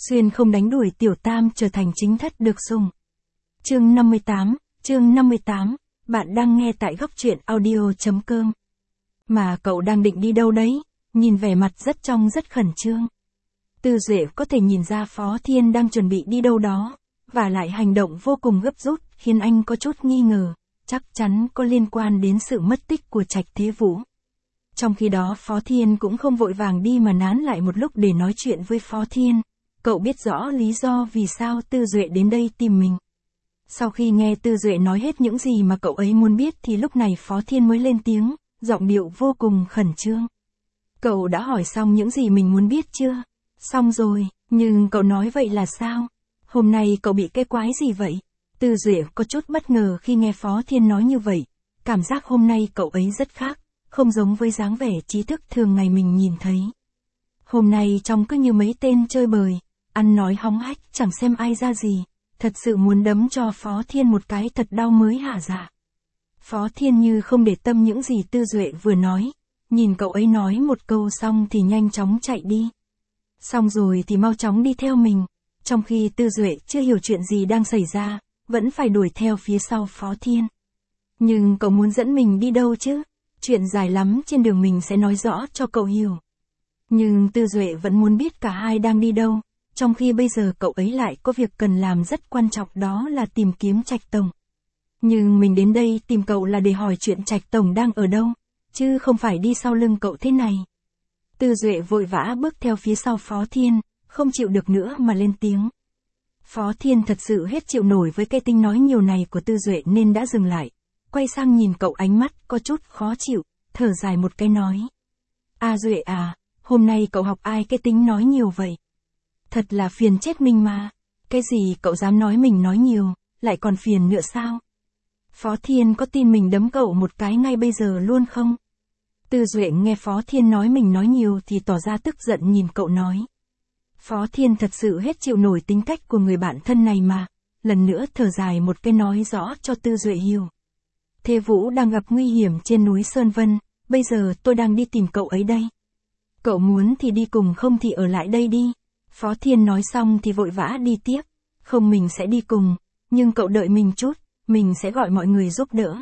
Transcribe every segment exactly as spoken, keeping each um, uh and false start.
Xuyên không đánh đuổi tiểu tam trở thành chính thất được sủng. Chương năm mươi tám, chương năm mươi tám, bạn đang nghe tại góc truyện audio.com. Mà cậu đang định đi đâu đấy? Nhìn vẻ mặt rất trong rất khẩn trương. Tư Duệ có thể nhìn ra Phó Thiên đang chuẩn bị đi đâu đó, và lại hành động vô cùng gấp rút, khiến anh có chút nghi ngờ, chắc chắn có liên quan đến sự mất tích của Trạch Thế Vũ. Trong khi đó Phó Thiên cũng không vội vàng đi mà nán lại một lúc để nói chuyện với Phó Thiên. Cậu biết rõ lý do vì sao Tư Duệ đến đây tìm mình. Sau khi nghe Tư Duệ nói hết những gì mà cậu ấy muốn biết thì lúc này Phó Thiên mới lên tiếng, giọng điệu vô cùng khẩn trương. Cậu đã hỏi xong những gì mình muốn biết chưa? Xong rồi, nhưng cậu nói vậy là sao? Hôm nay cậu bị cái quái gì vậy? Tư Duệ có chút bất ngờ khi nghe Phó Thiên nói như vậy. Cảm giác hôm nay cậu ấy rất khác, không giống với dáng vẻ trí thức thường ngày mình nhìn thấy. Hôm nay trông cứ như mấy tên chơi bời, ăn nói hóng hách chẳng xem ai ra gì, thật sự muốn đấm cho Phó Thiên một cái thật đau mới hả dạ. Phó Thiên như không để tâm những gì Tư Duệ vừa nói, nhìn cậu ấy nói một câu xong thì nhanh chóng chạy đi. Xong rồi thì mau chóng đi theo mình, trong khi Tư Duệ chưa hiểu chuyện gì đang xảy ra, vẫn phải đuổi theo phía sau Phó Thiên. Nhưng cậu muốn dẫn mình đi đâu chứ? Chuyện dài lắm, trên đường mình sẽ nói rõ cho cậu hiểu. Nhưng Tư Duệ vẫn muốn biết cả hai đang đi đâu, trong khi bây giờ cậu ấy lại có việc cần làm rất quan trọng, đó là tìm kiếm Trạch Tổng. Nhưng mình đến đây tìm cậu là để hỏi chuyện Trạch Tổng đang ở đâu, chứ không phải đi sau lưng cậu thế này. Tư Duệ vội vã bước theo phía sau Phó Thiên, không chịu được nữa mà lên tiếng. Phó Thiên thật sự hết chịu nổi với cái tính nói nhiều này của Tư Duệ nên đã dừng lại, quay sang nhìn cậu ánh mắt có chút khó chịu, thở dài một cái nói. À Duệ à, hôm nay cậu học ai cái tính nói nhiều vậy? Thật là phiền chết mình mà, cái gì cậu dám nói mình nói nhiều, lại còn phiền nữa sao? Phó Thiên có tin mình đấm cậu một cái ngay bây giờ luôn không? Tư Duệ nghe Phó Thiên nói mình nói nhiều thì tỏ ra tức giận nhìn cậu nói. Phó Thiên thật sự hết chịu nổi tính cách của người bạn thân này mà, lần nữa thở dài một cái nói rõ cho Tư Duệ hiểu. Thế Vũ đang gặp nguy hiểm trên núi Sơn Vân, bây giờ tôi đang đi tìm cậu ấy đây. Cậu muốn thì đi cùng, không thì ở lại đây đi. Phó Thiên nói xong thì vội vã đi tiếp, không mình sẽ đi cùng, nhưng cậu đợi mình chút, mình sẽ gọi mọi người giúp đỡ.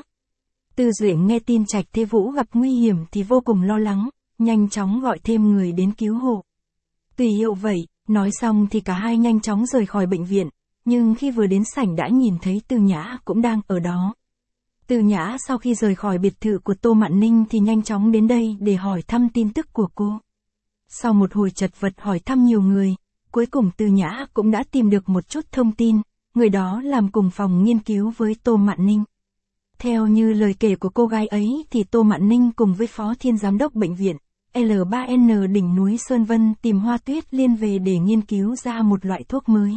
Tư Duệ nghe tin Trạch Thế Vũ gặp nguy hiểm thì vô cùng lo lắng, nhanh chóng gọi thêm người đến cứu hộ. Tùy hiệu vậy, nói xong thì cả hai nhanh chóng rời khỏi bệnh viện, nhưng khi vừa đến sảnh đã nhìn thấy Tư Nhã cũng đang ở đó. Tư Nhã sau khi rời khỏi biệt thự của Tô Mạn Ninh thì nhanh chóng đến đây để hỏi thăm tin tức của cô. Sau một hồi chật vật hỏi thăm nhiều người, cuối cùng Tư Nhã cũng đã tìm được một chút thông tin, người đó làm cùng phòng nghiên cứu với Tô Mạn Ninh. Theo như lời kể của cô gái ấy thì Tô Mạn Ninh cùng với Phó Thiên giám đốc bệnh viện L ba N đỉnh núi Sơn Vân tìm Hoa Tuyết Liên về để nghiên cứu ra một loại thuốc mới.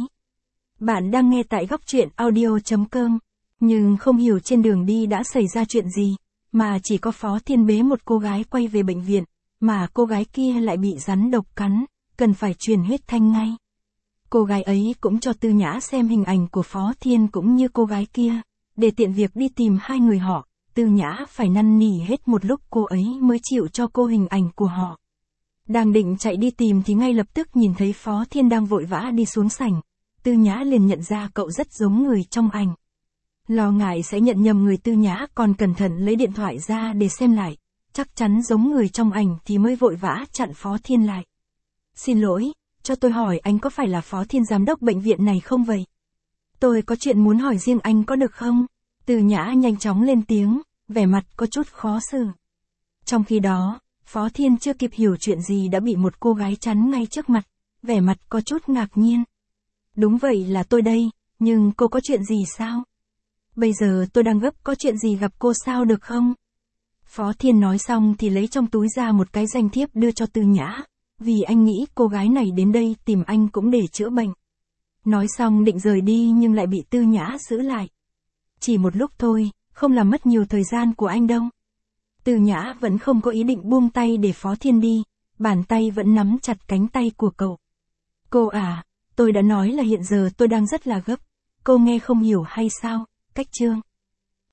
Bạn đang nghe tại góc truyện audio.com, nhưng không hiểu trên đường đi đã xảy ra chuyện gì, mà chỉ có Phó Thiên bế một cô gái quay về bệnh viện, mà cô gái kia lại bị rắn độc cắn, cần phải truyền huyết thanh ngay. Cô gái ấy cũng cho Tư Nhã xem hình ảnh của Phó Thiên cũng như cô gái kia, để tiện việc đi tìm hai người họ. Tư Nhã phải năn nỉ hết một lúc cô ấy mới chịu cho cô hình ảnh của họ. Đang định chạy đi tìm thì ngay lập tức nhìn thấy Phó Thiên đang vội vã đi xuống sảnh. Tư Nhã liền nhận ra cậu rất giống người trong ảnh. Lo ngại sẽ nhận nhầm người, Tư Nhã còn cẩn thận lấy điện thoại ra để xem lại, chắc chắn giống người trong ảnh thì mới vội vã chặn Phó Thiên lại. Xin lỗi, cho tôi hỏi anh có phải là Phó Thiên giám đốc bệnh viện này không vậy? Tôi có chuyện muốn hỏi riêng anh có được không? Tư Nhã nhanh chóng lên tiếng, vẻ mặt có chút khó xử. Trong khi đó, Phó Thiên chưa kịp hiểu chuyện gì đã bị một cô gái chắn ngay trước mặt, vẻ mặt có chút ngạc nhiên. Đúng vậy là tôi đây, nhưng cô có chuyện gì sao? Bây giờ tôi đang gấp, có chuyện gì gặp cô sao được không? Phó Thiên nói xong thì lấy trong túi ra một cái danh thiếp đưa cho Tư Nhã, vì anh nghĩ cô gái này đến đây tìm anh cũng để chữa bệnh. Nói xong định rời đi nhưng lại bị Tư Nhã giữ lại. Chỉ một lúc thôi, không làm mất nhiều thời gian của anh đâu. Tư Nhã vẫn không có ý định buông tay để Phó Thiên đi, bàn tay vẫn nắm chặt cánh tay của cậu. Cô à, tôi đã nói là hiện giờ tôi đang rất là gấp, cô nghe không hiểu hay sao? Cách chương